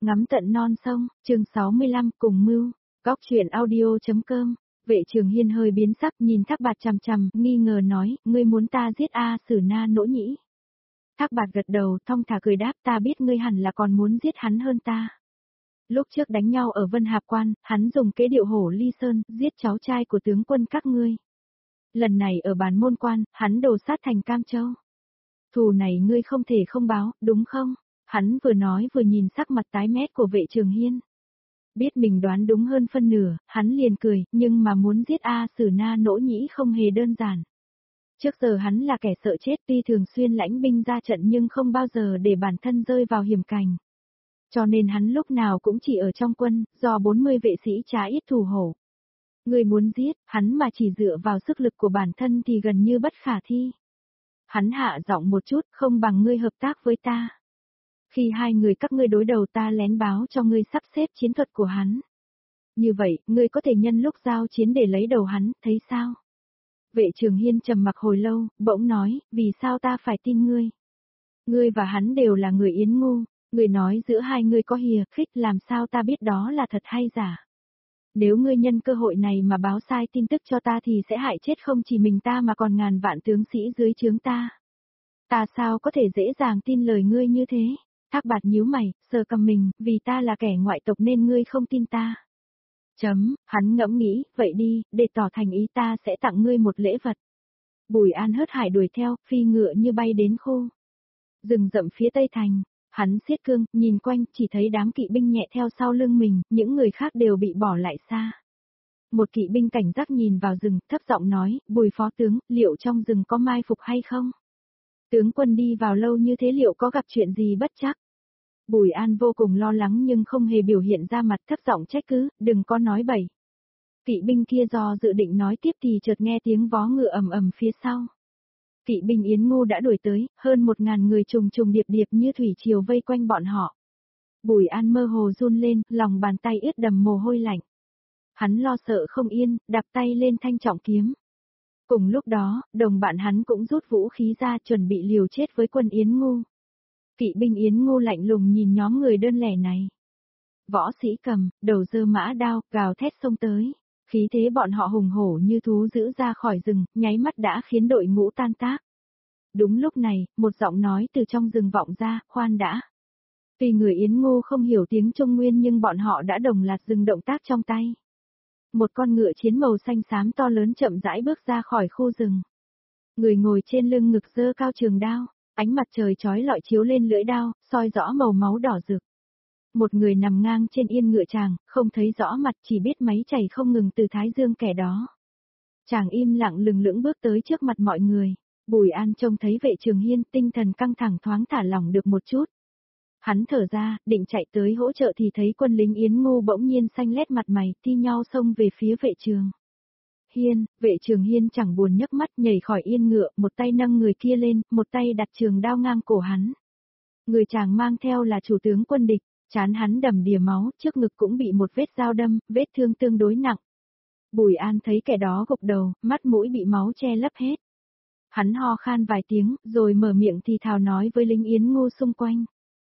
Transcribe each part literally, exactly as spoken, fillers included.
Ngắm tận non sông, chương sáu mươi lăm cùng mưu, góc truyện audio.com. Vệ Trường Hiên hơi biến sắc nhìn Thác Bạt chằm chằm, nghi ngờ nói, ngươi muốn ta giết A Sử Na Nỗ nhĩ. Thác Bạt gật đầu, thong thả cười đáp, ta biết ngươi hẳn là còn muốn giết hắn hơn ta. Lúc trước đánh nhau ở Vân Hạp Quan, hắn dùng kế điệu hổ ly sơn, giết cháu trai của tướng quân các ngươi. Lần này ở Bán Môn Quan, hắn đồ sát thành Cam Châu. Thù này ngươi không thể không báo, đúng không? Hắn vừa nói vừa nhìn sắc mặt tái mét của Vệ Trường Hiên. Biết mình đoán đúng hơn phân nửa, hắn liền cười, nhưng mà muốn giết A Sử Na Nỗ nhĩ không hề đơn giản. Trước giờ hắn là kẻ sợ chết, tuy thường xuyên lãnh binh ra trận nhưng không bao giờ để bản thân rơi vào hiểm cảnh. Cho nên hắn lúc nào cũng chỉ ở trong quân, do bốn mươi vệ sĩ trá ít thủ hổ. Người muốn giết, hắn mà chỉ dựa vào sức lực của bản thân thì gần như bất khả thi. Hắn hạ giọng một chút, không bằng ngươi hợp tác với ta. Khi hai người các ngươi đối đầu ta lén báo cho ngươi sắp xếp chiến thuật của hắn. Như vậy, ngươi có thể nhân lúc giao chiến để lấy đầu hắn, thấy sao? Vệ Trường Hiên trầm mặc hồi lâu, bỗng nói, vì sao ta phải tin ngươi? Ngươi và hắn đều là người Yến Ngu, ngươi nói giữa hai ngươi có hiềm khích, làm sao ta biết đó là thật hay giả? Nếu ngươi nhân cơ hội này mà báo sai tin tức cho ta thì sẽ hại chết không chỉ mình ta mà còn ngàn vạn tướng sĩ dưới trướng ta. Ta sao có thể dễ dàng tin lời ngươi như thế? Thác Bạt nhíu mày, sờ cầm mình, vì ta là kẻ ngoại tộc nên ngươi không tin ta. Chấm, hắn ngẫm nghĩ, vậy đi, để tỏ thành ý ta sẽ tặng ngươi một lễ vật. Bùi An hớt hải đuổi theo, phi ngựa như bay đến khu rừng rậm phía tây thành. Hắn siết cương, nhìn quanh, chỉ thấy đám kỵ binh nhẹ theo sau lưng mình, những người khác đều bị bỏ lại xa. Một kỵ binh cảnh giác nhìn vào rừng, thấp giọng nói, Bùi phó tướng, liệu trong rừng có mai phục hay không? Tướng quân đi vào lâu như thế liệu có gặp chuyện gì bất trắc? Bùi An vô cùng lo lắng nhưng không hề biểu hiện ra mặt, thấp giọng trách cứ, đừng có nói bậy. Kỵ binh kia do dự định nói tiếp thì chợt nghe tiếng vó ngựa ầm ầm phía sau. Kỵ binh Yến Ngu đã đuổi tới, hơn một ngàn người trùng trùng điệp điệp như thủy triều vây quanh bọn họ. Bùi An mơ hồ run lên, lòng bàn tay ướt đầm mồ hôi lạnh. Hắn lo sợ không yên, đạp tay lên thanh trọng kiếm. Cùng lúc đó, đồng bạn hắn cũng rút vũ khí ra chuẩn bị liều chết với quân Yến Ngu. Kỵ binh Yến Ngu lạnh lùng nhìn nhóm người đơn lẻ này. Võ sĩ cầm, đầu giơ mã đao, gào thét xông tới. Khí thế bọn họ hùng hổ như thú dữ ra khỏi rừng, nháy mắt đã khiến đội ngũ tan tác. Đúng lúc này, một giọng nói từ trong rừng vọng ra, khoan đã. Tuy người Yến Ngu không hiểu tiếng Trung Nguyên nhưng bọn họ đã đồng loạt dừng động tác trong tay. Một con ngựa chiến màu xanh xám to lớn chậm rãi bước ra khỏi khu rừng. Người ngồi trên lưng ngực giơ cao trường đao, ánh mặt trời chói lọi chiếu lên lưỡi đao, soi rõ màu máu đỏ rực. Một người nằm ngang trên yên ngựa chàng, không thấy rõ mặt chỉ biết máy chảy không ngừng từ thái dương kẻ đó. Chàng im lặng lừng lững bước tới trước mặt mọi người. Bùi An trông thấy Vệ Trường Hiên, tinh thần căng thẳng thoáng thả lỏng được một chút. Hắn thở ra, định chạy tới hỗ trợ thì thấy quân lính Yến Ngu bỗng nhiên xanh lét mặt mày, thi nhau xông về phía Vệ Trường Hiên. Vệ Trường Hiên chẳng buồn nhấc mắt nhảy khỏi yên ngựa, một tay nâng người kia lên, một tay đặt trường đao ngang cổ hắn. Người chàng mang theo là chủ tướng quân địch, trán hắn đầm đìa máu, trước ngực cũng bị một vết dao đâm, vết thương tương đối nặng. Bùi An thấy kẻ đó gục đầu, mắt mũi bị máu che lấp hết. Hắn ho khan vài tiếng, rồi mở miệng thì thào nói với lính Yến Ngu xung quanh.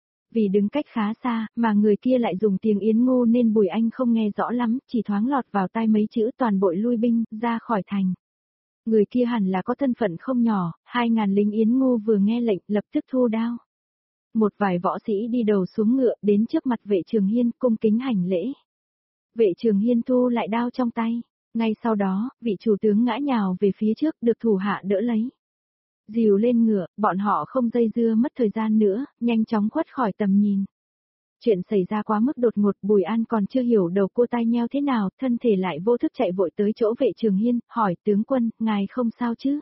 Vì đứng cách khá xa, mà người kia lại dùng tiếng Yến Ngu nên Bùi Anh không nghe rõ lắm, chỉ thoáng lọt vào tai mấy chữ toàn bội lui binh, ra khỏi thành. Người kia hẳn là có thân phận không nhỏ, hai ngàn lính Yến Ngu vừa nghe lệnh, lập tức thu đao. Một vài võ sĩ đi đầu xuống ngựa, đến trước mặt Vệ Trường Hiên, cung kính hành lễ. Vệ Trường Hiên thu lại đao trong tay. Ngay sau đó, vị chủ tướng ngã nhào về phía trước, được thủ hạ đỡ lấy. Dìu lên ngựa, bọn họ không dây dưa mất thời gian nữa, nhanh chóng khuất khỏi tầm nhìn. Chuyện xảy ra quá mức đột ngột, Bùi An còn chưa hiểu đầu cua tai nheo thế nào, thân thể lại vô thức chạy vội tới chỗ Vệ Trường Hiên, hỏi tướng quân, ngài không sao chứ?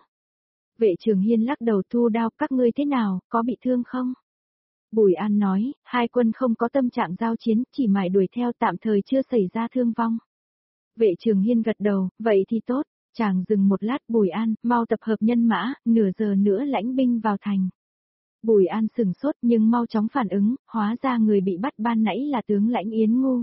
Vệ Trường Hiên lắc đầu thu đao, các ngươi thế nào, có bị thương không? Bùi An nói, hai quân không có tâm trạng giao chiến, chỉ mải đuổi theo tạm thời chưa xảy ra thương vong. Vệ Trường Hiên gật đầu, vậy thì tốt, chàng dừng một lát. Bùi An, mau tập hợp nhân mã, nửa giờ nữa lãnh binh vào thành. Bùi An sừng sốt nhưng mau chóng phản ứng, hóa ra người bị bắt ban nãy là tướng lãnh Yến Ngu.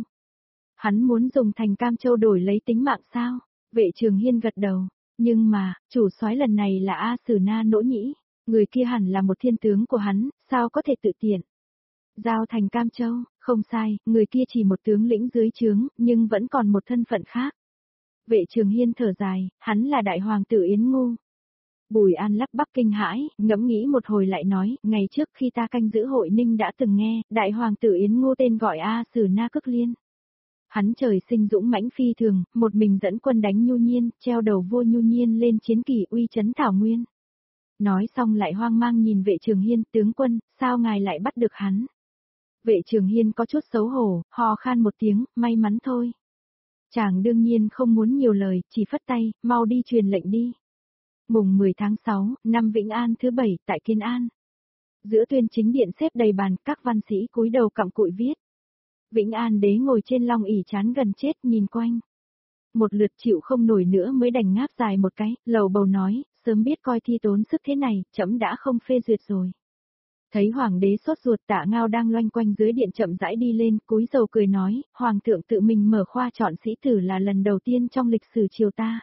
Hắn muốn dùng thành Cam Châu đổi lấy tính mạng sao? Vệ Trường Hiên gật đầu, nhưng mà, chủ soái lần này là A Sử Na Nỗ nhĩ, người kia hẳn là một thiên tướng của hắn, sao có thể tự tiện? Giao thành Cam Châu, Không sai, người kia chỉ một tướng lĩnh dưới trướng, nhưng vẫn còn một thân phận khác. Vệ Trường Hiên thở dài, hắn là đại hoàng tử Yến Ngu. Bùi An lắp bắp kinh hãi, ngẫm nghĩ một hồi lại nói, ngày trước khi ta canh giữ hội ninh đã từng nghe, đại hoàng tử Yến Ngu tên gọi A Sử Na Cức Liên. Hắn trời sinh dũng mãnh phi thường, một mình dẫn quân đánh Nhu Nhiên, treo đầu vua Nhu Nhiên lên chiến kỳ uy chấn Thảo Nguyên. Nói xong lại hoang mang nhìn Vệ Trường Hiên, tướng quân, sao ngài lại bắt được hắn? Vệ Trường Hiên có chút xấu hổ, hò khan một tiếng, may mắn thôi. Chàng đương nhiên không muốn nhiều lời, chỉ phất tay, mau đi truyền lệnh đi. Mùng mười tháng sáu, năm Vĩnh An thứ bảy, tại Kiên An. Giữa tuyên chính điện xếp đầy bàn, các văn sĩ cúi đầu cặm cụi viết. Vĩnh An đế ngồi trên long ỷ chán gần chết nhìn quanh. Một lượt chịu không nổi nữa mới đành ngáp dài một cái, lầu bầu nói, sớm biết coi thi tốn sức thế này, trẫm đã không phê duyệt rồi. Thấy hoàng đế sốt ruột, Tạ Ngao đang loanh quanh dưới điện chậm rãi đi lên, cúi rầu cười nói, hoàng thượng tự mình mở khoa chọn sĩ tử là lần đầu tiên trong lịch sử triều ta.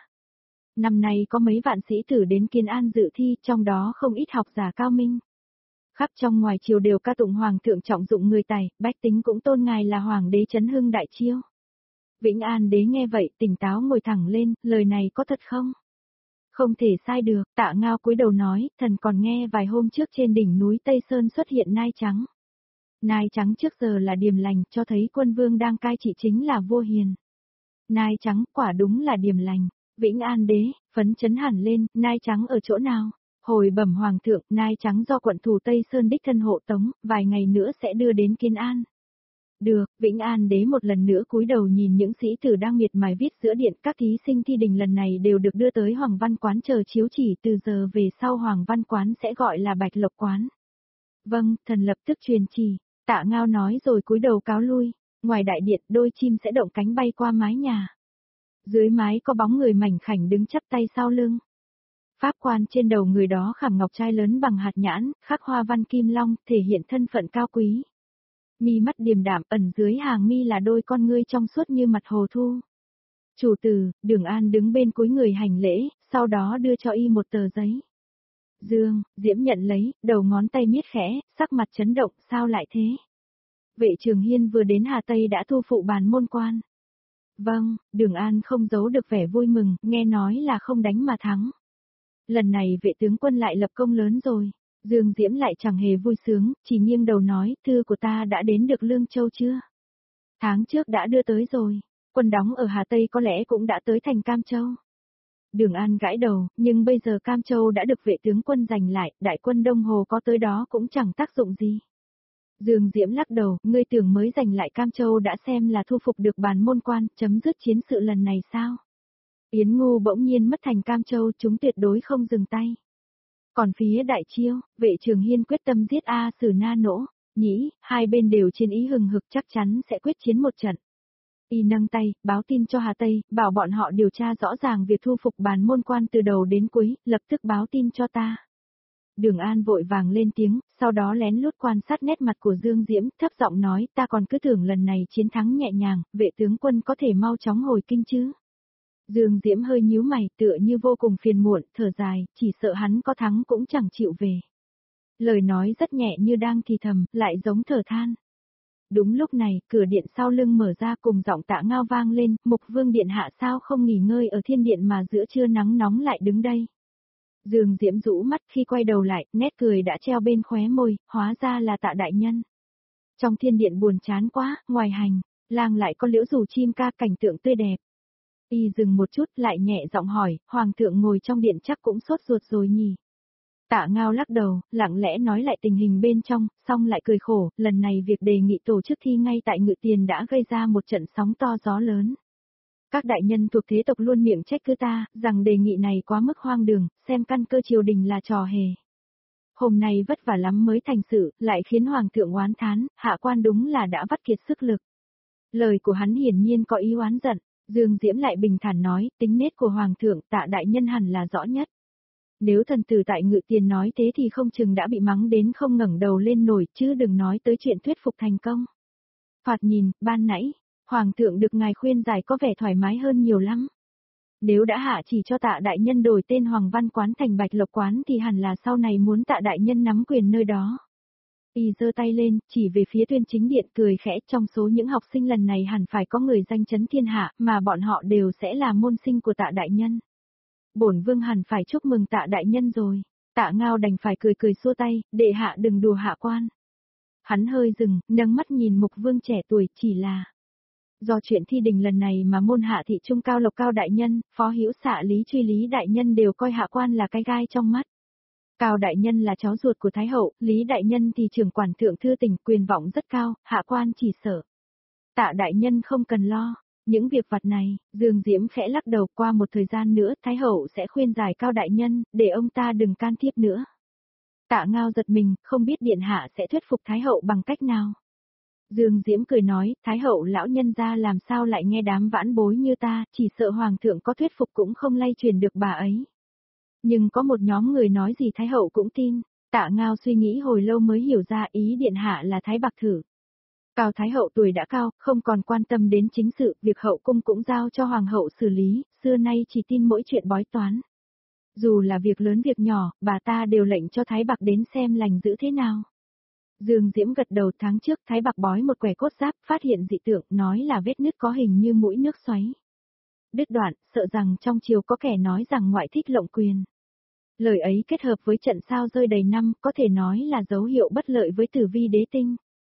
Năm nay có mấy vạn sĩ tử đến Kiên An dự thi, trong đó không ít học giả cao minh. Khắp trong ngoài triều đều ca tụng hoàng thượng trọng dụng người tài, bách tính cũng tôn ngài là hoàng đế chấn hưng đại chiêu. Vĩnh An đế nghe vậy, tỉnh táo ngồi thẳng lên, lời này có thật không? Không thể sai được, Tạ Ngao cúi đầu nói, thần còn nghe vài hôm trước trên đỉnh núi Tây Sơn xuất hiện nai trắng. Nai trắng trước giờ là điềm lành, cho thấy quân vương đang cai trị chính là vua hiền. Nai trắng, quả đúng là điềm lành. Vĩnh An đế, phấn chấn hẳn lên, nai trắng ở chỗ nào? Hồi bẩm hoàng thượng, nai trắng do quận thủ Tây Sơn đích thân hộ tống, vài ngày nữa sẽ đưa đến Kiên An. Được, Vĩnh An đế một lần nữa cúi đầu nhìn những sĩ tử đang miệt mài viết giữa điện, các thí sinh thi đình lần này đều được đưa tới Hoàng Văn Quán chờ chiếu chỉ, từ giờ về sau Hoàng Văn Quán sẽ gọi là Bạch Lộc Quán. Vâng, thần lập tức truyền chỉ, Tạ Ngao nói rồi cúi đầu cáo lui, ngoài đại điện đôi chim sẽ động cánh bay qua mái nhà. Dưới mái có bóng người mảnh khảnh đứng chắp tay sau lưng. Pháp quan trên đầu người đó khảm ngọc trai lớn bằng hạt nhãn, khắc hoa văn kim long, thể hiện thân phận cao quý. Mi mắt điềm đạm, ẩn dưới hàng mi là đôi con ngươi trong suốt như mặt hồ thu. Chủ tử, Đường An đứng bên cúi người hành lễ, sau đó đưa cho y một tờ giấy. Dương, Diễm nhận lấy, đầu ngón tay miết khẽ, sắc mặt chấn động, sao lại thế? Vệ Trường Hiên vừa đến Hà Tây đã thu phụ bàn môn quan. Vâng, Đường An không giấu được vẻ vui mừng, nghe nói là không đánh mà thắng. Lần này vệ tướng quân lại lập công lớn rồi. Dương Diễm lại chẳng hề vui sướng, chỉ nghiêng đầu nói, thư của ta đã đến được Lương Châu chưa? Tháng trước đã đưa tới rồi, quân đóng ở Hà Tây có lẽ cũng đã tới thành Cam Châu. Đường An gãi đầu, nhưng bây giờ Cam Châu đã được vệ tướng quân giành lại, đại quân Đông Hồ có tới đó cũng chẳng tác dụng gì. Dương Diễm lắc đầu, ngươi tưởng mới giành lại Cam Châu đã xem là thu phục được bàn môn quan, chấm dứt chiến sự lần này sao? Yến Ngu bỗng nhiên mất thành Cam Châu, chúng tuyệt đối không dừng tay. Còn phía Đại Chiêu, vệ Trường Hiên quyết tâm giết A Sử Na Nỗ, nhĩ, hai bên đều chiến ý hừng hực chắc chắn sẽ quyết chiến một trận. Y nâng tay, báo tin cho Hà Tây, bảo bọn họ điều tra rõ ràng việc thu phục bàn môn quan từ đầu đến cuối, lập tức báo tin cho ta. Đường An vội vàng lên tiếng, sau đó lén lút quan sát nét mặt của Dương Diễm, thấp giọng nói, ta còn cứ tưởng lần này chiến thắng nhẹ nhàng, vệ tướng quân có thể mau chóng hồi kinh chứ. Dương Diễm hơi nhíu mày, tựa như vô cùng phiền muộn, thở dài, chỉ sợ hắn có thắng cũng chẳng chịu về. Lời nói rất nhẹ như đang thì thầm, lại giống thở than. Đúng lúc này, cửa điện sau lưng mở ra cùng giọng Tạ Ngao vang lên, Mục Vương điện hạ sao không nghỉ ngơi ở thiên điện mà giữa trưa nắng nóng lại đứng đây. Dương Diễm rũ mắt khi quay đầu lại, nét cười đã treo bên khóe môi, hóa ra là Tạ đại nhân. Trong thiên điện buồn chán quá, ngoài hành, lang lại có liễu rủ chim ca cảnh tượng tươi đẹp. Y dừng một chút lại nhẹ giọng hỏi, Hoàng thượng ngồi trong điện chắc cũng sốt ruột rồi nhỉ. Tạ Ngao lắc đầu, lặng lẽ nói lại tình hình bên trong, xong lại cười khổ, lần này việc đề nghị tổ chức thi ngay tại Ngự Tiền đã gây ra một trận sóng to gió lớn. Các đại nhân thuộc thế tộc luôn miệng trách cứ ta, rằng đề nghị này quá mức hoang đường, xem căn cơ triều đình là trò hề. Hôm nay vất vả lắm mới thành sự, lại khiến Hoàng thượng oán thán, hạ quan đúng là đã vắt kiệt sức lực. Lời của hắn hiển nhiên có ý oán giận. Dương Diễm lại bình thản nói, tính nết của Hoàng thượng Tạ đại nhân hẳn là rõ nhất. Nếu thần tử tại Ngự Tiền nói thế thì không chừng đã bị mắng đến không ngẩng đầu lên nổi, chứ đừng nói tới chuyện thuyết phục thành công. Thoạt nhìn, ban nãy, Hoàng thượng được ngài khuyên giải có vẻ thoải mái hơn nhiều lắm. Nếu đã hạ chỉ cho Tạ đại nhân đổi tên Hoàng Văn Quán thành Bạch Lộc Quán thì hẳn là sau này muốn Tạ đại nhân nắm quyền nơi đó. Y giơ tay lên, chỉ về phía Tuyên Chính Điện cười khẽ, trong số những học sinh lần này hẳn phải có người danh chấn thiên hạ, mà bọn họ đều sẽ là môn sinh của Tạ đại nhân. Bổn vương hẳn phải chúc mừng Tạ đại nhân rồi. Tạ Ngao đành phải cười cười xua tay, đệ hạ đừng đùa hạ quan. Hắn hơi dừng, nâng mắt nhìn Mục Vương trẻ tuổi, chỉ là do chuyện thi đình lần này mà môn hạ thị trung Cao Lộc Cao đại nhân, phó hữu xạ Lý Truy Lý đại nhân đều coi hạ quan là cái gai trong mắt. Cao đại nhân là cháu ruột của Thái hậu, Lý đại nhân thì trưởng quản thượng thư tỉnh, quyền vọng rất cao, hạ quan chỉ sợ. Tạ đại nhân không cần lo, những việc vặt này, Dương Diễm khẽ lắc đầu, qua một thời gian nữa Thái hậu sẽ khuyên giải Cao đại nhân, để ông ta đừng can thiệp nữa. Tạ Ngao giật mình, không biết điện hạ sẽ thuyết phục Thái hậu bằng cách nào. Dương Diễm cười nói, Thái hậu lão nhân gia làm sao lại nghe đám vãn bối như ta, chỉ sợ hoàng thượng có thuyết phục cũng không lay truyền được bà ấy. Nhưng có một nhóm người nói gì Thái hậu cũng tin. Tạ Ngao suy nghĩ hồi lâu mới hiểu ra ý điện hạ là Thái Bạc Thử. Cao Thái hậu tuổi đã cao, không còn quan tâm đến chính sự, việc hậu cung cũng giao cho hoàng hậu xử lý, xưa nay chỉ tin mỗi chuyện bói toán. Dù là việc lớn việc nhỏ, bà ta đều lệnh cho Thái Bạc đến xem lành giữ thế nào. Dương Diễm gật đầu, tháng trước Thái Bạc bói một quẻ cốt giáp, phát hiện dị tượng, nói là vết nứt có hình như mũi nước xoáy. Đứt đoạn, sợ rằng trong triều có kẻ nói rằng ngoại thích lộng quyền. Lời ấy kết hợp với trận sao rơi đầy năm, có thể nói là dấu hiệu bất lợi với Tử Vi đế tinh.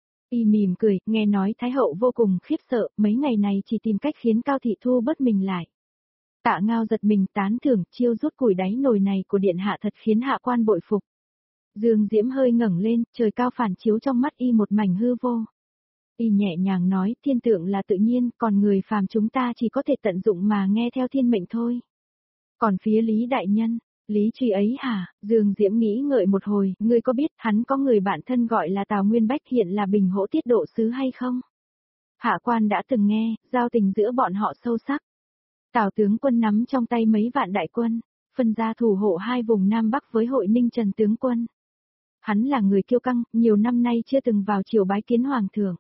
Y mỉm cười, nghe nói Thái hậu vô cùng khiếp sợ, mấy ngày này chỉ tìm cách khiến Cao thị thu bớt mình lại. Tạ Ngao giật mình, tán thưởng, chiêu rút củi đáy nồi này của điện hạ thật khiến hạ quan bội phục. Dương Diễm hơi ngẩng lên, trời cao phản chiếu trong mắt y một mảnh hư vô. Y nhẹ nhàng nói, thiên tượng là tự nhiên, còn người phàm chúng ta chỉ có thể tận dụng mà nghe theo thiên mệnh thôi. Còn phía Lý đại nhân, Lý Truy ấy hả? Dương Diễm nghĩ ngợi một hồi, ngươi có biết hắn có người bạn thân gọi là Tào Nguyên Bách, hiện là Bình Hỗ tiết độ sứ hay không? Hạ quan đã từng nghe, giao tình giữa bọn họ sâu sắc. Tào tướng quân nắm trong tay mấy vạn đại quân, phân ra thủ hộ hai vùng Nam Bắc với Hội Ninh Trần tướng quân. Hắn là người kiêu căng, nhiều năm nay chưa từng vào triều bái kiến hoàng thượng.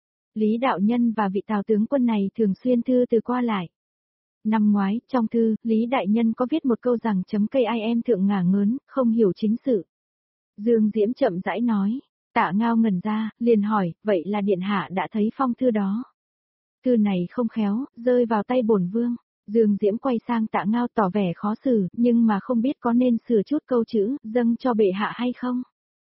Lý đạo nhân và vị Tào tướng quân này thường xuyên thư từ qua lại. Năm ngoái, trong thư, Lý đại nhân có viết một câu rằng chấm cây ai em thượng ngả ngớn, không hiểu chính sự. Dương Diễm chậm rãi nói, Tạ Ngao ngẩn ra, liền hỏi, vậy là điện hạ đã thấy phong thư đó. Thư này không khéo, rơi vào tay bổn vương. Dương Diễm quay sang Tạ Ngao tỏ vẻ khó xử, nhưng mà không biết có nên sửa chút câu chữ, dâng cho bệ hạ hay không.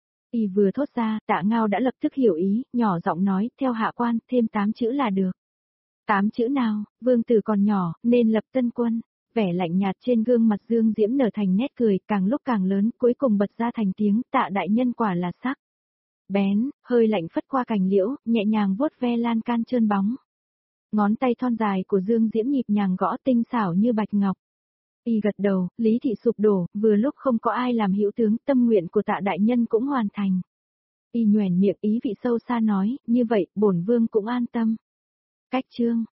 Y vừa thốt ra, Tạ Ngao đã lập tức hiểu ý, nhỏ giọng nói, theo hạ quan, thêm tám chữ là được. Tám chữ nào, vương tử còn nhỏ, nên lập tân quân. Vẻ lạnh nhạt trên gương mặt Dương Diễm nở thành nét cười, càng lúc càng lớn, cuối cùng bật ra thành tiếng, Tạ đại nhân quả là sắc. Bén, hơi lạnh phất qua cành liễu, nhẹ nhàng vuốt ve lan can trơn bóng. Ngón tay thon dài của Dương Diễm nhịp nhàng gõ tinh xảo như bạch ngọc. Y gật đầu, Lý thị sụp đổ, vừa lúc không có ai làm hữu tướng, tâm nguyện của Tạ đại nhân cũng hoàn thành. Y nhoẻn miệng ý vị sâu xa nói, như vậy, bổn vương cũng an tâm. Cách chương